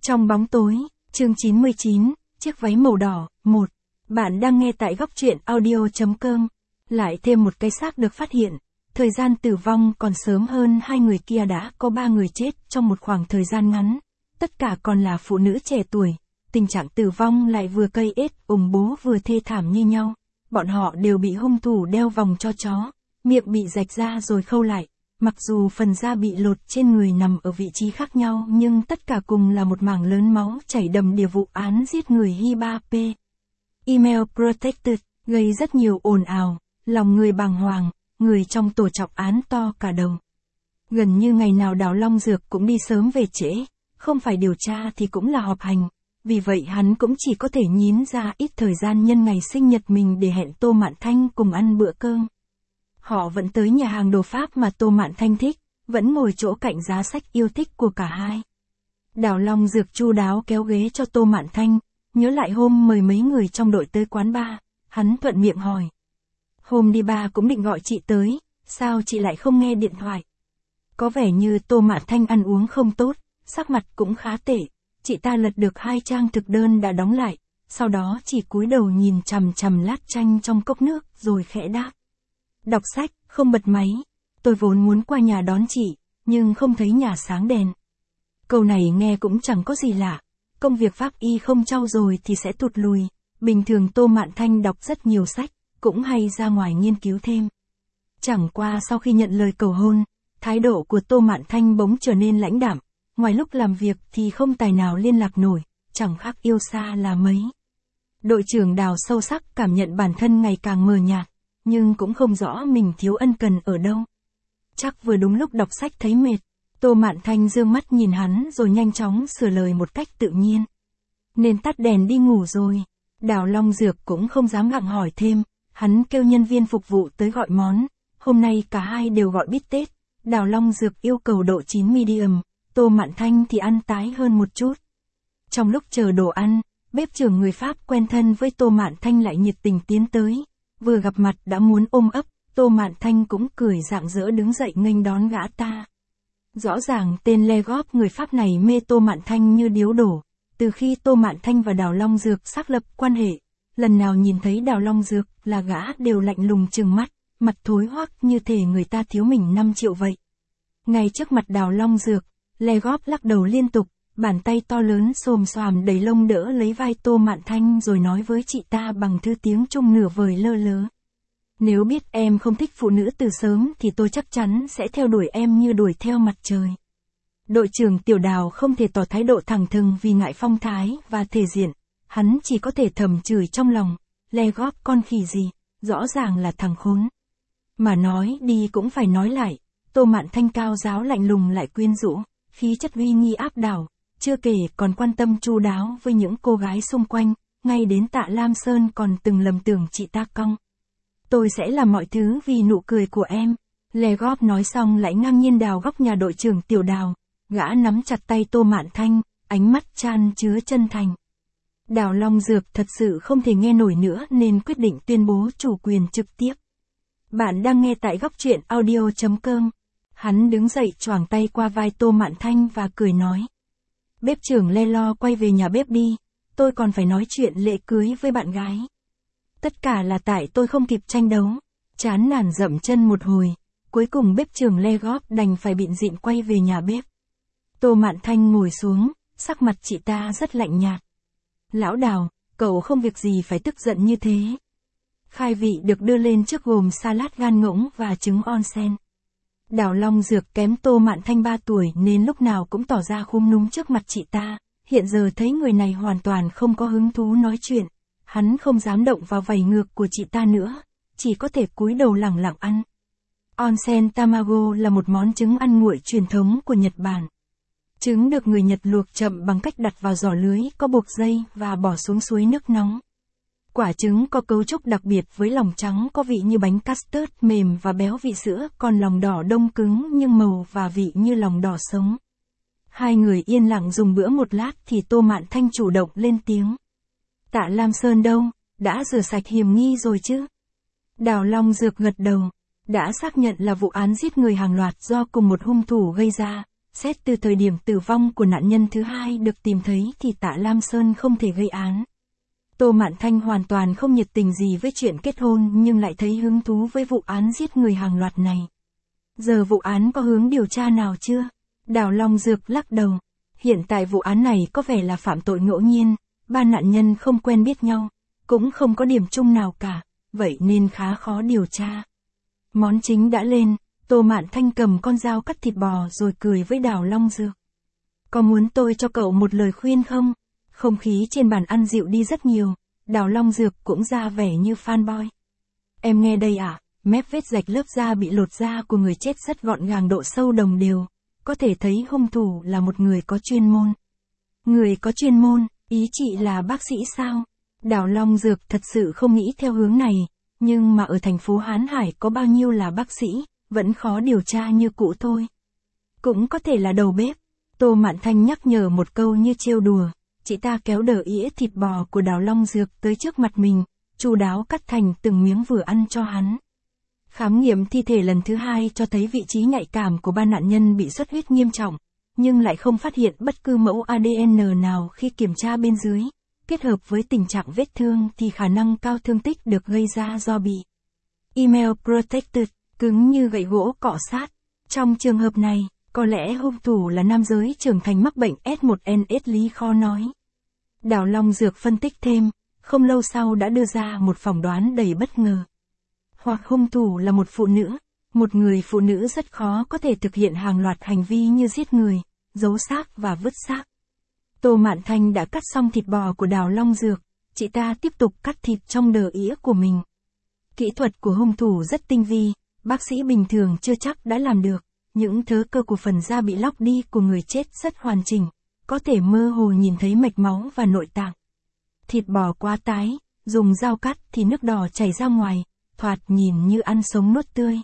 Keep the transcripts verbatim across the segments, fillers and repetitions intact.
Trong bóng tối, chương chín mươi chín, chiếc váy màu đỏ, một. Bạn đang nghe tại góc truyện audio.com. Lại thêm một cái xác được phát hiện. Thời gian tử vong còn sớm hơn hai người kia, đã có ba người chết trong một khoảng thời gian ngắn. Tất cả còn là phụ nữ trẻ tuổi. Tình trạng tử vong lại vừa cây ết, ủng bố vừa thê thảm như nhau. Bọn họ đều bị hung thủ đeo vòng cho chó, miệng bị rạch ra rồi khâu lại. Mặc dù phần da bị lột trên người nằm ở vị trí khác nhau, nhưng tất cả cùng là một mảng lớn máu chảy đầm đìa vụ án giết người Hiba P. Email Protected, gây rất nhiều ồn ào, lòng người bàng hoàng, người trong tổ chọc án to cả đầu. Gần như ngày nào Đào Long Dược cũng đi sớm về trễ, không phải điều tra thì cũng là họp hành. Vì vậy hắn cũng chỉ có thể nhín ra ít thời gian nhân ngày sinh nhật mình để hẹn Tô Mạn Thanh cùng ăn bữa cơm. Họ vẫn tới nhà hàng đồ Pháp mà Tô Mạn Thanh thích, vẫn ngồi chỗ cạnh giá sách yêu thích của cả hai. Đào Long Dược chu đáo kéo ghế cho Tô Mạn Thanh, nhớ lại hôm mời mấy người trong đội tới quán bar, hắn thuận miệng hỏi. Hôm đi bar cũng định gọi chị tới, sao chị lại không nghe điện thoại? Có vẻ như Tô Mạn Thanh ăn uống không tốt, sắc mặt cũng khá tệ, chị ta lật được hai trang thực đơn đã đóng lại, sau đó chỉ cúi đầu nhìn chằm chằm lát chanh trong cốc nước rồi khẽ đáp. Đọc sách, không bật máy. Tôi vốn muốn qua nhà đón chị, nhưng không thấy nhà sáng đèn. Câu này nghe cũng chẳng có gì lạ. Công việc pháp y không trau dồi thì sẽ tụt lùi. Bình thường Tô Mạn Thanh đọc rất nhiều sách, cũng hay ra ngoài nghiên cứu thêm. Chẳng qua sau khi nhận lời cầu hôn, thái độ của Tô Mạn Thanh bỗng trở nên lãnh đạm. Ngoài lúc làm việc thì không tài nào liên lạc nổi, chẳng khác yêu xa là mấy. Đội trưởng Đào sâu sắc cảm nhận bản thân ngày càng mờ nhạt, nhưng cũng không rõ mình thiếu ân cần ở đâu. Chắc vừa đúng lúc đọc sách thấy mệt, Tô Mạn Thanh dương mắt nhìn hắn rồi nhanh chóng sửa lời một cách tự nhiên. Nên tắt đèn đi ngủ rồi. Đào Long Dược cũng không dám gặng hỏi thêm, hắn kêu nhân viên phục vụ tới gọi món. Hôm nay cả hai đều gọi bít tết. Đào Long Dược yêu cầu độ chín medium, Tô Mạn Thanh thì ăn tái hơn một chút. Trong lúc chờ đồ ăn, bếp trưởng người Pháp quen thân với Tô Mạn Thanh lại nhiệt tình tiến tới. Vừa gặp mặt đã muốn ôm ấp, Tô Mạn Thanh cũng cười rạng rỡ đứng dậy nghênh đón gã ta. Rõ ràng tên Legop người Pháp này mê Tô Mạn Thanh như điếu đổ. Từ khi Tô Mạn Thanh và Đào Long Dược xác lập quan hệ, lần nào nhìn thấy Đào Long Dược là gã đều lạnh lùng trừng mắt, mặt thối hoắc như thể người ta thiếu mình năm triệu vậy. Ngay trước mặt Đào Long Dược, Legop lắc đầu liên tục, bàn tay to lớn xồm xoàm đầy lông đỡ lấy vai Tô Mạn Thanh rồi nói với chị ta bằng thứ tiếng Trung nửa vời lơ lớ. Nếu biết em không thích phụ nữ từ sớm thì tôi chắc chắn sẽ theo đuổi em như đuổi theo mặt trời. Đội trưởng Tiểu Đào không thể tỏ thái độ thẳng thừng vì ngại phong thái và thể diện, hắn chỉ có thể thầm chửi trong lòng, Legop con khỉ gì, rõ ràng là thằng khốn. Mà nói đi cũng phải nói lại, Tô Mạn Thanh cao giáo lạnh lùng lại quyến rũ, khí chất uy nghi áp đảo. Chưa kể còn quan tâm chu đáo với những cô gái xung quanh, ngay đến Tạ Lam Sơn còn từng lầm tưởng chị ta cong. Tôi sẽ làm mọi thứ vì nụ cười của em. Legop nói xong lại ngang nhiên đào góc nhà đội trưởng Tiểu Đào. Gã nắm chặt tay Tô Mạn Thanh, ánh mắt chan chứa chân thành. Đào Long Dược thật sự không thể nghe nổi nữa nên quyết định tuyên bố chủ quyền trực tiếp. Bạn đang nghe tại góc truyện audio.com. Hắn đứng dậy choàng tay qua vai Tô Mạn Thanh và cười nói. Bếp trưởng Le Lo quay về nhà bếp đi, tôi còn phải nói chuyện lễ cưới với bạn gái. Tất cả là tại tôi không kịp tranh đấu, chán nản dậm chân một hồi, cuối cùng bếp trưởng Legop đành phải bịn dịn quay về nhà bếp. Tô Mạn Thanh ngồi xuống, sắc mặt chị ta rất lạnh nhạt. Lão Đào, cậu không việc gì phải tức giận như thế. Khai vị được đưa lên trước gồm salad gan ngỗng và trứng onsen. Đào Long Dược kém Tô Mạn Thanh ba tuổi nên lúc nào cũng tỏ ra khúm núm trước mặt chị ta, hiện giờ thấy người này hoàn toàn không có hứng thú nói chuyện, hắn không dám động vào vảy ngược của chị ta nữa, chỉ có thể cúi đầu lẳng lặng ăn. Onsen tamago là một món trứng ăn nguội truyền thống của Nhật Bản. Trứng được người Nhật luộc chậm bằng cách đặt vào giỏ lưới có buộc dây và bỏ xuống suối nước nóng. Quả trứng có cấu trúc đặc biệt với lòng trắng có vị như bánh custard mềm và béo vị sữa, còn lòng đỏ đông cứng nhưng màu và vị như lòng đỏ sống. Hai người yên lặng dùng bữa một lát thì Tô Mạn Thanh chủ động lên tiếng. Tạ Lam Sơn đâu, đã rửa sạch hiểm nghi rồi chứ? Đào Long Dược gật đầu, đã xác nhận là vụ án giết người hàng loạt do cùng một hung thủ gây ra, Xét từ thời điểm tử vong của nạn nhân thứ hai được tìm thấy thì Tạ Lam Sơn không thể gây án. Tô Mạn Thanh hoàn toàn không nhiệt tình gì với chuyện kết hôn nhưng lại thấy hứng thú với vụ án giết người hàng loạt này. Giờ vụ án có hướng điều tra nào chưa? Đào Long Dược lắc đầu. Hiện tại vụ án này có vẻ là phạm tội ngẫu nhiên, ba nạn nhân không quen biết nhau, cũng không có điểm chung nào cả, vậy nên khá khó điều tra. Món chính đã lên, Tô Mạn Thanh cầm con dao cắt thịt bò rồi cười với Đào Long Dược. Có muốn tôi cho cậu một lời khuyên không? Không khí trên bàn ăn dịu đi rất nhiều, Đào Long Dược cũng ra vẻ như fanboy. Em nghe đây à, mép vết rạch lớp da bị lột da của người chết rất gọn gàng độ sâu đồng đều, có thể thấy hung thủ là một người có chuyên môn. Người có chuyên môn, ý chị là bác sĩ sao? Đào Long Dược thật sự không nghĩ theo hướng này, nhưng mà ở thành phố Hán Hải có bao nhiêu là bác sĩ, vẫn khó điều tra như cũ thôi. Cũng có thể là đầu bếp. Tô Mạn Thanh nhắc nhở một câu như trêu đùa, chị ta kéo đỡ ĩa thịt bò của Đào Long Dược tới trước mặt mình, chu đáo cắt thành từng miếng vừa ăn cho hắn. Khám nghiệm thi thể lần thứ hai cho thấy vị trí nhạy cảm của ba nạn nhân bị xuất huyết nghiêm trọng, nhưng lại không phát hiện bất cứ mẫu a đê en nào khi kiểm tra bên dưới. Kết hợp với tình trạng vết thương thì khả năng cao thương tích được gây ra do bị email protected, cứng như gậy gỗ cọ sát. Trong trường hợp này, có lẽ hung thủ là nam giới trưởng thành mắc bệnh S một N S Lý Kho nói. Đào Long Dược phân tích thêm, không lâu sau đã đưa ra một phỏng đoán đầy bất ngờ. Hoặc hung thủ là một phụ nữ, một người phụ nữ rất khó có thể thực hiện hàng loạt hành vi như giết người, giấu xác và vứt xác. Tô Mạn Thanh đã cắt xong thịt bò của Đào Long Dược, chị ta tiếp tục cắt thịt trong đờ ĩa của mình. Kỹ thuật của hung thủ rất tinh vi, bác sĩ bình thường chưa chắc đã làm được, những thớ cơ của phần da bị lóc đi của người chết rất hoàn chỉnh, có thể mơ hồ nhìn thấy mạch máu và nội tạng. Thịt bò quá tái, dùng dao cắt thì nước đỏ chảy ra ngoài, thoạt nhìn như ăn sống nuốt tươi.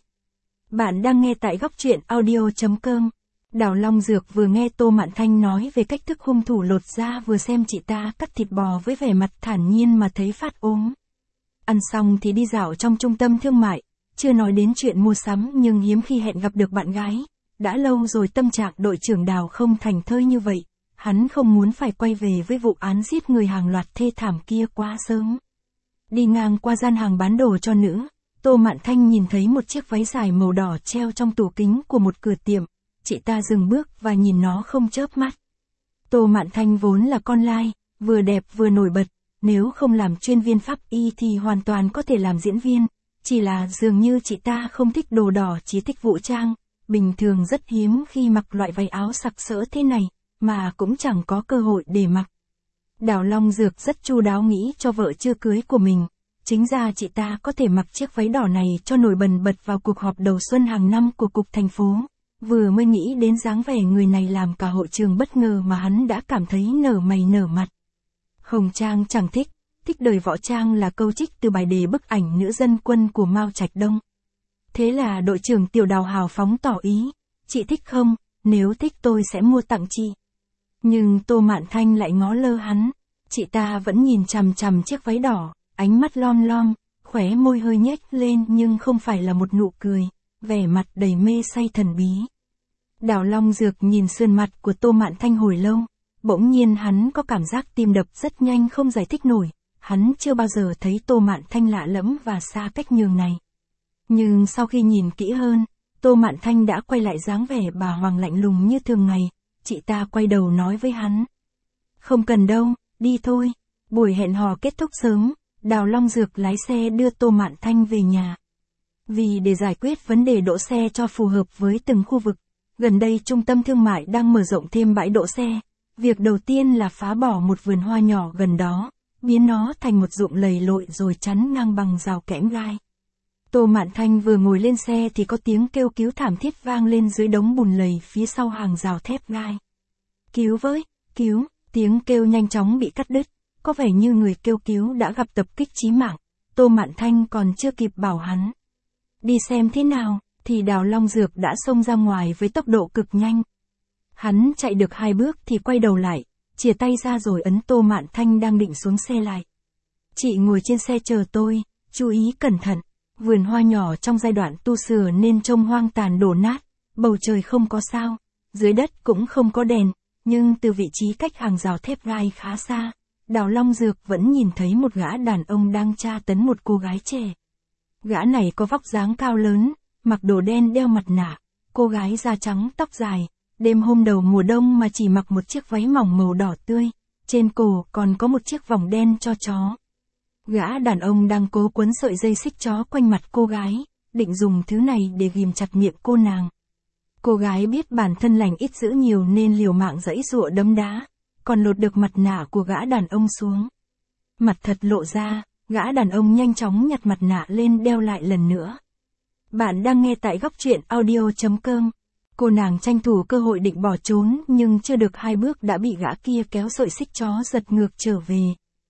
Bạn đang nghe tại góc truyện audio chấm com. Đào Long Dược vừa nghe Tô Mạn Thanh nói về cách thức hung thủ lột da vừa xem chị ta cắt thịt bò với vẻ mặt thản nhiên mà thấy phát ốm. Ăn xong thì đi dạo trong trung tâm thương mại, chưa nói đến chuyện mua sắm nhưng hiếm khi hẹn gặp được bạn gái. Đã lâu rồi tâm trạng đội trưởng Đào không thành thơi như vậy, hắn không muốn phải quay về với vụ án giết người hàng loạt thê thảm kia quá sớm. Đi ngang qua gian hàng bán đồ cho nữ, Tô Mạn Thanh nhìn thấy một chiếc váy dài màu đỏ treo trong tủ kính của một cửa tiệm. Chị ta dừng bước và nhìn nó không chớp mắt. Tô Mạn Thanh vốn là con lai, vừa đẹp vừa nổi bật, nếu không làm chuyên viên pháp y thì hoàn toàn có thể làm diễn viên, chỉ là dường như chị ta không thích đồ đỏ chỉ thích vũ trang, bình thường rất hiếm khi mặc loại váy áo sặc sỡ thế này, mà cũng chẳng có cơ hội để mặc. Đào Long Dược rất chu đáo nghĩ cho vợ chưa cưới của mình, chính ra chị ta có thể mặc chiếc váy đỏ này cho nổi bật bật vào cuộc họp đầu xuân hàng năm của cục thành phố. Vừa mới nghĩ đến dáng vẻ người này làm cả hội trường bất ngờ mà hắn đã cảm thấy nở mày nở mặt. Hồng Trang chẳng thích, thích đời võ trang là câu trích từ bài đề bức ảnh nữ dân quân của Mao Trạch Đông. Thế là đội trưởng Tiểu Đào hào phóng tỏ ý, chị thích không, nếu thích tôi sẽ mua tặng chị. Nhưng Tô Mạn Thanh lại ngó lơ hắn, chị ta vẫn nhìn chằm chằm chiếc váy đỏ, ánh mắt lom lom, khóe môi hơi nhếch lên nhưng không phải là một nụ cười, vẻ mặt đầy mê say thần bí. Đào Long Dược nhìn sườn mặt của Tô Mạn Thanh hồi lâu, bỗng nhiên hắn có cảm giác tim đập rất nhanh không giải thích nổi, hắn chưa bao giờ thấy Tô Mạn Thanh lạ lẫm và xa cách nhường này. Nhưng sau khi nhìn kỹ hơn, Tô Mạn Thanh đã quay lại dáng vẻ bà hoàng lạnh lùng như thường ngày, chị ta quay đầu nói với hắn. Không cần đâu, đi thôi. Buổi hẹn hò kết thúc sớm, Đào Long Dược lái xe đưa Tô Mạn Thanh về nhà. Vì để giải quyết vấn đề đỗ xe cho phù hợp với từng khu vực, gần đây trung tâm thương mại đang mở rộng thêm bãi đỗ xe. Việc đầu tiên là phá bỏ một vườn hoa nhỏ gần đó, biến nó thành một ruộng lầy lội rồi chắn ngang bằng rào kẽm gai. Tô Mạn Thanh vừa ngồi lên xe thì có tiếng kêu cứu thảm thiết vang lên dưới đống bùn lầy phía sau hàng rào thép gai. Cứu với, cứu, tiếng kêu nhanh chóng bị cắt đứt, có vẻ như người kêu cứu đã gặp tập kích chí mạng. Tô Mạn Thanh còn chưa kịp bảo hắn đi xem thế nào, thì Đào Long Dược đã xông ra ngoài với tốc độ cực nhanh. Hắn chạy được hai bước thì quay đầu lại, chìa tay ra rồi ấn Tô Mạn Thanh đang định xuống xe lại. Chị ngồi trên xe chờ tôi, chú ý cẩn thận, vườn hoa nhỏ trong giai đoạn tu sửa nên trông hoang tàn đổ nát, bầu trời không có sao, dưới đất cũng không có đèn, nhưng từ vị trí cách hàng rào thép gai khá xa, Đào Long Dược vẫn nhìn thấy một gã đàn ông đang tra tấn một cô gái trẻ. Gã này có vóc dáng cao lớn, mặc đồ đen đeo mặt nạ, cô gái da trắng tóc dài, đêm hôm đầu mùa đông mà chỉ mặc một chiếc váy mỏng màu đỏ tươi, trên cổ còn có một chiếc vòng đen cho chó. Gã đàn ông đang cố quấn sợi dây xích chó quanh mặt cô gái, định dùng thứ này để ghim chặt miệng cô nàng. Cô gái biết bản thân lành ít dữ nhiều nên liều mạng giãy giụa đấm đá, còn lột được mặt nạ của gã đàn ông xuống. Mặt thật lộ ra, gã đàn ông nhanh chóng nhặt mặt nạ lên đeo lại lần nữa. Bạn đang nghe tại góc truyện audio chấm com. Cô nàng tranh thủ cơ hội định bỏ trốn nhưng chưa được hai bước đã bị gã kia kéo sợi xích chó giật ngược trở về.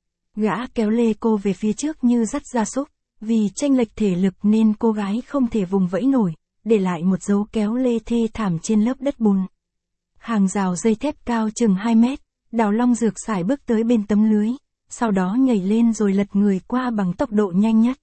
Gã kéo lê cô về phía trước như dắt gia súc, vì chênh lệch thể lực nên cô gái không thể vùng vẫy nổi, để lại một dấu kéo lê thê thảm trên lớp đất bùn. Hàng rào dây thép cao chừng hai mét, Đào Long Dược sải bước tới bên tấm lưới, sau đó nhảy lên rồi lật người qua bằng tốc độ nhanh nhất.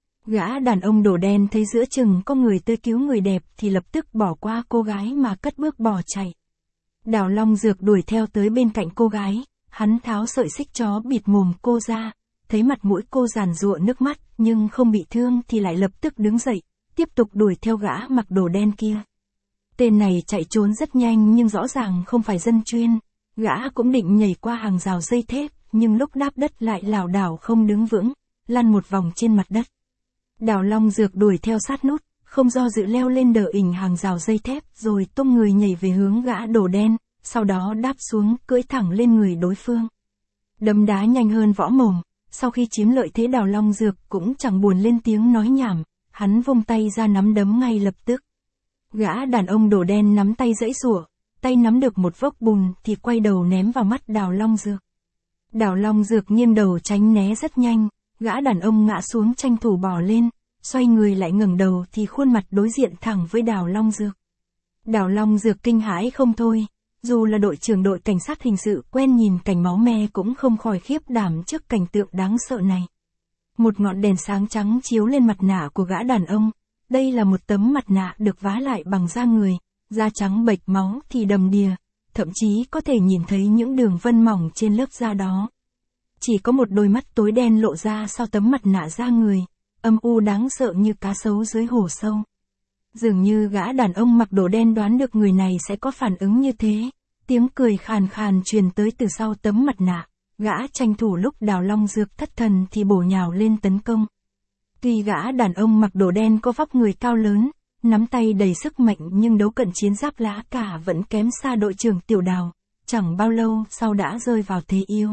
Gã đàn ông đổ đen thấy giữa chừng có người tới cứu người đẹp thì lập tức bỏ qua cô gái mà cất bước bỏ chạy. Đào Long Dược đuổi theo tới bên cạnh cô gái, hắn tháo sợi xích chó bịt mồm cô ra, thấy mặt mũi cô giàn giụa nước mắt nhưng không bị thương thì lại lập tức đứng dậy, tiếp tục đuổi theo gã mặc đồ đen kia. Tên này chạy trốn rất nhanh nhưng rõ ràng không phải dân chuyên, gã cũng định nhảy qua hàng rào dây thép nhưng lúc đáp đất lại lảo đảo không đứng vững, lăn một vòng trên mặt đất. Đào Long Dược đuổi theo sát nút, không do dự leo lên đờ ình hàng rào dây thép rồi tung người nhảy về hướng gã đồ đen, sau đó đáp xuống cưỡi thẳng lên người đối phương. Đấm đá nhanh hơn võ mồm, sau khi chiếm lợi thế Đào Long Dược cũng chẳng buồn lên tiếng nói nhảm, hắn vung tay ra nắm đấm ngay lập tức. Gã đàn ông đồ đen nắm tay giãy giụa, tay nắm được một vốc bùn thì quay đầu ném vào mắt Đào Long Dược. Đào Long Dược nghiêng đầu tránh né rất nhanh, gã đàn ông ngã xuống tranh thủ bò lên, xoay người lại ngẩng đầu thì khuôn mặt đối diện thẳng với Đào Long Dược. Đào Long Dược kinh hãi không thôi, dù là đội trưởng đội cảnh sát hình sự quen nhìn cảnh máu me cũng không khỏi khiếp đảm trước cảnh tượng đáng sợ này. Một ngọn đèn sáng trắng chiếu lên mặt nạ của gã đàn ông, đây là một tấm mặt nạ được vá lại bằng da người, da trắng bệch máu thì đầm đìa, thậm chí có thể nhìn thấy những đường vân mỏng trên lớp da đó. Chỉ có một đôi mắt tối đen lộ ra sau tấm mặt nạ da người, âm u đáng sợ như cá sấu dưới hồ sâu. Dường như gã đàn ông mặc đồ đen đoán được người này sẽ có phản ứng như thế, tiếng cười khàn khàn truyền tới từ sau tấm mặt nạ, gã tranh thủ lúc Đào Long Dược thất thần thì bổ nhào lên tấn công. Tuy gã đàn ông mặc đồ đen có vóc người cao lớn, nắm tay đầy sức mạnh nhưng đấu cận chiến giáp lá cả vẫn kém xa đội trưởng Tiểu Đào, chẳng bao lâu sau đã rơi vào thế yếu.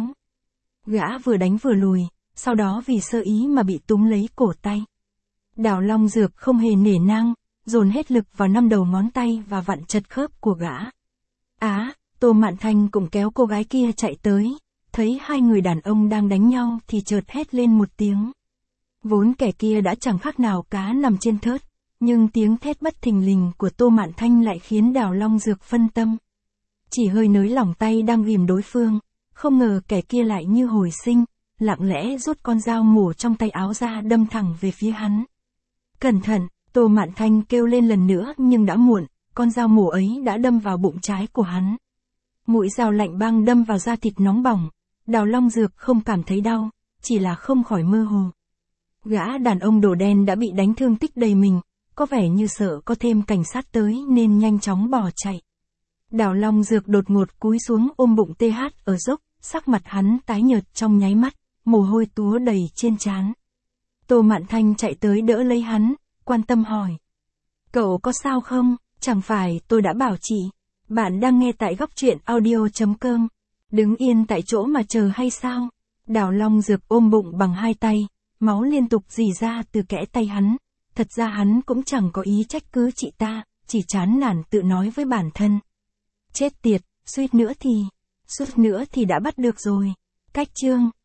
Gã vừa đánh vừa lùi, sau đó vì sơ ý mà bị túm lấy cổ tay. Đào Long Dược không hề nể nang, dồn hết lực vào năm đầu ngón tay và vặn chật khớp của gã. Á, Tô Mạn Thanh cũng kéo cô gái kia chạy tới, thấy hai người đàn ông đang đánh nhau thì chợt hét lên một tiếng. Vốn kẻ kia đã chẳng khác nào cá nằm trên thớt, nhưng tiếng thét bất thình lình của Tô Mạn Thanh lại khiến Đào Long Dược phân tâm. Chỉ hơi nới lỏng tay đang ghìm đối phương, không ngờ kẻ kia lại như hồi sinh, lặng lẽ rút con dao mổ trong tay áo ra đâm thẳng về phía hắn. Cẩn thận, Tô Mạn Thanh kêu lên lần nữa nhưng đã muộn, con dao mổ ấy đã đâm vào bụng trái của hắn. Mũi dao lạnh băng đâm vào da thịt nóng bỏng, Đào Long Dược không cảm thấy đau, chỉ là không khỏi mơ hồ. Gã đàn ông đồ đen đã bị đánh thương tích đầy mình, có vẻ như sợ có thêm cảnh sát tới nên nhanh chóng bỏ chạy. Đào Long Dược đột ngột cúi xuống ôm bụng tê hát ở dốc, sắc mặt hắn tái nhợt trong nháy mắt, mồ hôi túa đầy trên trán. Tô Mạn Thanh chạy tới đỡ lấy hắn, quan tâm hỏi. Cậu có sao không? Chẳng phải tôi đã bảo chị. Bạn đang nghe tại góc truyện audio chấm com. Đứng yên tại chỗ mà chờ hay sao? Đào Long Dược ôm bụng bằng hai tay, máu liên tục rỉ ra từ kẽ tay hắn. Thật ra hắn cũng chẳng có ý trách cứ chị ta, chỉ chán nản tự nói với bản thân. Chết tiệt, suýt nữa thì, suýt nữa thì đã bắt được rồi. Cách chương.